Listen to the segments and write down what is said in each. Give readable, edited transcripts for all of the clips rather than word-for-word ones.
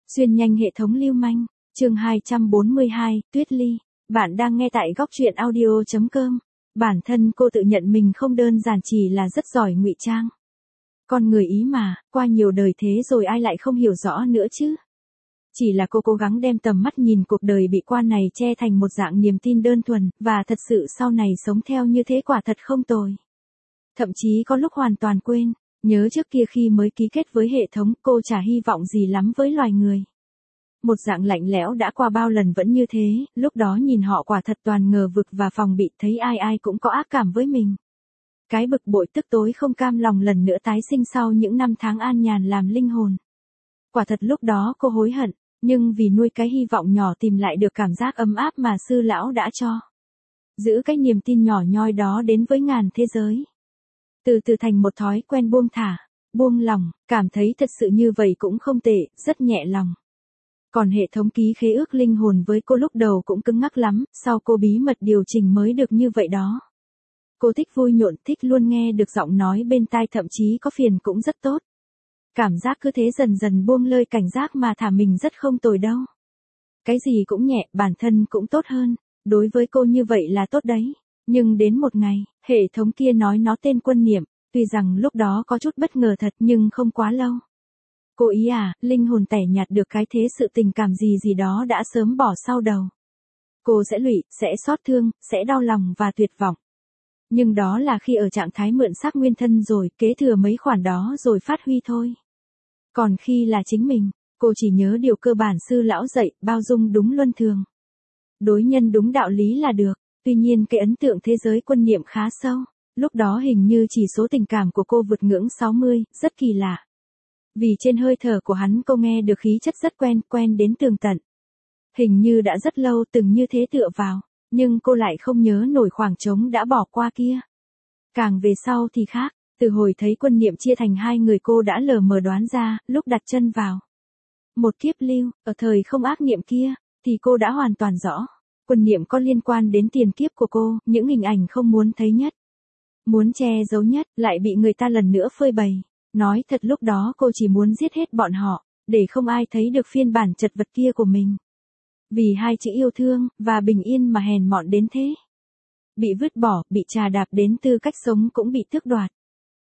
Xuyên nhanh hệ thống lưu manh, chương 242, Tuyết Ly. Bạn đang nghe tại góc truyện audio.com. Bản thân cô tự nhận mình không đơn giản chỉ là rất giỏi ngụy trang. Con người ý mà, qua nhiều đời thế rồi ai lại không hiểu rõ nữa chứ. Chỉ là cô cố gắng đem tầm mắt nhìn cuộc đời bị quan này che thành một dạng niềm tin đơn thuần, và thật sự sau này sống theo như thế quả thật không tồi. Thậm chí có lúc hoàn toàn quên, nhớ trước kia khi mới ký kết với hệ thống cô chả hy vọng gì lắm với loài người. Một dạng lạnh lẽo đã qua bao lần vẫn như thế, lúc đó nhìn họ quả thật toàn ngờ vực và phòng bị, thấy ai ai cũng có ác cảm với mình. Cái bực bội tức tối không cam lòng lần nữa tái sinh sau những năm tháng an nhàn làm linh hồn. Quả thật lúc đó cô hối hận, nhưng vì nuôi cái hy vọng nhỏ tìm lại được cảm giác ấm áp mà sư lão đã cho. Giữ cái niềm tin nhỏ nhoi đó đến với ngàn thế giới. Từ từ thành một thói quen buông thả, buông lòng, cảm thấy thật sự như vậy cũng không tệ, rất nhẹ lòng. Còn hệ thống ký khế ước linh hồn với cô lúc đầu cũng cứng ngắc lắm, sau cô bí mật điều chỉnh mới được như vậy đó. Cô thích vui nhộn, thích luôn nghe được giọng nói bên tai, thậm chí có phiền cũng rất tốt. Cảm giác cứ thế dần dần buông lơi cảnh giác mà thả mình rất không tồi đâu. Cái gì cũng nhẹ, bản thân cũng tốt hơn, đối với cô như vậy là tốt đấy. Nhưng đến một ngày, hệ thống kia nói nó tên Quân Niệm, tuy rằng lúc đó có chút bất ngờ thật nhưng không quá lâu. Cô ý à, linh hồn tẻ nhạt được cái thế sự tình cảm gì gì đó đã sớm bỏ sau đầu. Cô sẽ lụy, sẽ xót thương, sẽ đau lòng và tuyệt vọng. Nhưng đó là khi ở trạng thái mượn xác nguyên thân rồi, kế thừa mấy khoản đó rồi phát huy thôi. Còn khi là chính mình, cô chỉ nhớ điều cơ bản sư lão dạy, bao dung đúng luân thường. Đối nhân đúng đạo lý là được. Tuy nhiên cái ấn tượng thế giới Quân Niệm khá sâu, lúc đó hình như chỉ số tình cảm của cô vượt ngưỡng 60, rất kỳ lạ. Vì trên hơi thở của hắn cô nghe được khí chất rất quen đến tường tận. Hình như đã rất lâu từng như thế tựa vào, nhưng cô lại không nhớ nổi khoảng trống đã bỏ qua kia. Càng về sau thì khác, từ hồi thấy Quân Niệm chia thành hai người cô đã lờ mờ đoán ra, lúc đặt chân vào một kiếp lưu, ở thời không ác niệm kia, thì cô đã hoàn toàn rõ. Quân Niệm có liên quan đến tiền kiếp của cô, những hình ảnh không muốn thấy nhất, muốn che giấu nhất, lại bị người ta lần nữa phơi bày. Nói thật lúc đó cô chỉ muốn giết hết bọn họ, để không ai thấy được phiên bản chật vật kia của mình. Vì hai chữ yêu thương, và bình yên mà hèn mọn đến thế. Bị vứt bỏ, bị trà đạp đến tư cách sống cũng bị tước đoạt.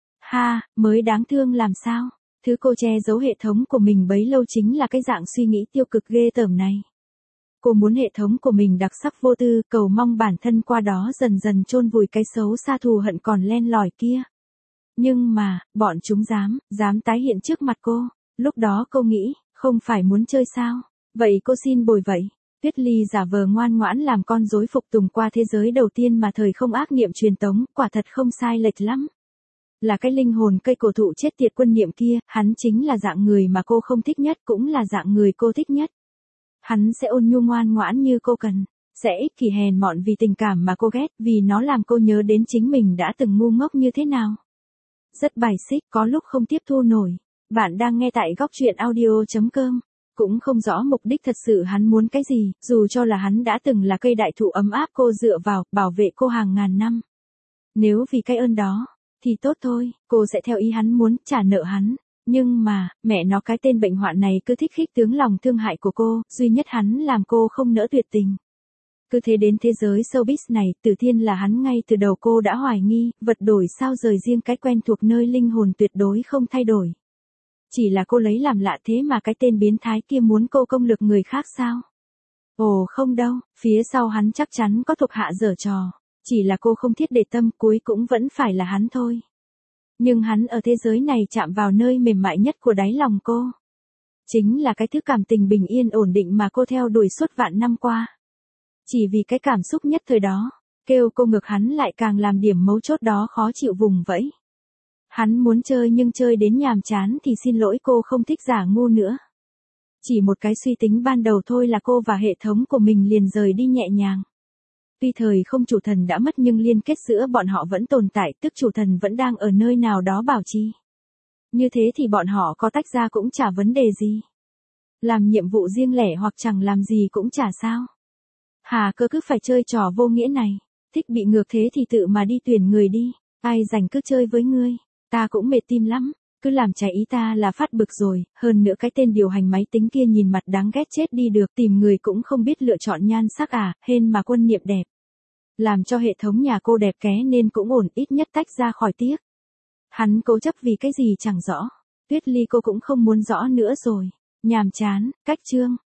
Ha, mới đáng thương làm sao, thứ cô che giấu hệ thống của mình bấy lâu chính là cái dạng suy nghĩ tiêu cực ghê tởm này. Cô muốn hệ thống của mình đặc sắc vô tư, cầu mong bản thân qua đó dần dần chôn vùi cái xấu xa thù hận còn len lỏi kia. Nhưng mà, bọn chúng dám tái hiện trước mặt cô. Lúc đó cô nghĩ, không phải muốn chơi sao? Vậy cô xin bồi vậy. Tuyết Ly giả vờ ngoan ngoãn làm con rối phục tùng qua thế giới đầu tiên mà thời không ác niệm truyền tống, quả thật không sai lệch lắm. Là cái linh hồn cây cổ thụ chết tiệt Quân Niệm kia, hắn chính là dạng người mà cô không thích nhất, cũng là dạng người cô thích nhất. Hắn sẽ ôn nhu ngoan ngoãn như cô cần, sẽ ích kỷ hèn mọn vì tình cảm mà cô ghét, vì nó làm cô nhớ đến chính mình đã từng ngu ngốc như thế nào. Rất bài xích, có lúc không tiếp thu nổi. Bạn đang nghe tại góc truyện audio.com. Cũng không rõ mục đích thật sự hắn muốn cái gì, dù cho là hắn đã từng là cây đại thụ ấm áp cô dựa vào, bảo vệ cô hàng ngàn năm. Nếu vì cái ơn đó, thì tốt thôi, cô sẽ theo ý hắn muốn, trả nợ hắn. Nhưng mà, mẹ nó cái tên bệnh hoạn này cứ thích khích tướng lòng thương hại của cô, duy nhất hắn làm cô không nỡ tuyệt tình. Cứ thế đến thế giới showbiz này, Tử Thiên là hắn ngay từ đầu cô đã hoài nghi, vật đổi sao rời riêng cái quen thuộc nơi linh hồn tuyệt đối không thay đổi. Chỉ là cô lấy làm lạ thế mà cái tên biến thái kia muốn cô công lực người khác sao? Ồ không đâu, phía sau hắn chắc chắn có thuộc hạ giở trò, chỉ là cô không thiết để tâm, cuối cũng vẫn phải là hắn thôi. Nhưng hắn ở thế giới này chạm vào nơi mềm mại nhất của đáy lòng cô. Chính là cái thứ cảm tình bình yên ổn định mà cô theo đuổi suốt vạn năm qua. Chỉ vì cái cảm xúc nhất thời đó, kêu cô ngược hắn lại càng làm điểm mấu chốt đó khó chịu vùng vẫy. Hắn muốn chơi nhưng chơi đến nhàm chán thì xin lỗi cô không thích giả ngu nữa. Chỉ một cái suy tính ban đầu thôi là cô và hệ thống của mình liền rời đi nhẹ nhàng. Tuy thời không chủ thần đã mất nhưng liên kết giữa bọn họ vẫn tồn tại, tức chủ thần vẫn đang ở nơi nào đó bảo trì. Như thế thì bọn họ có tách ra cũng chả vấn đề gì. Làm nhiệm vụ riêng lẻ hoặc chẳng làm gì cũng chả sao. Hà cơ cứ phải chơi trò vô nghĩa này, thích bị ngược thế thì tự mà đi tuyển người đi, ai rảnh cứ chơi với ngươi, ta cũng mệt tim lắm. Cứ làm trái ý ta là phát bực rồi, hơn nữa cái tên điều hành máy tính kia nhìn mặt đáng ghét chết đi được, tìm người cũng không biết lựa chọn nhan sắc à, hên mà Quân Niệm đẹp. Làm cho hệ thống nhà cô đẹp ké nên cũng ổn, ít nhất tách ra khỏi tiếc. Hắn cố chấp vì cái gì chẳng rõ. Tuyết Ly cô cũng không muốn rõ nữa rồi. Nhàm chán, cách chương.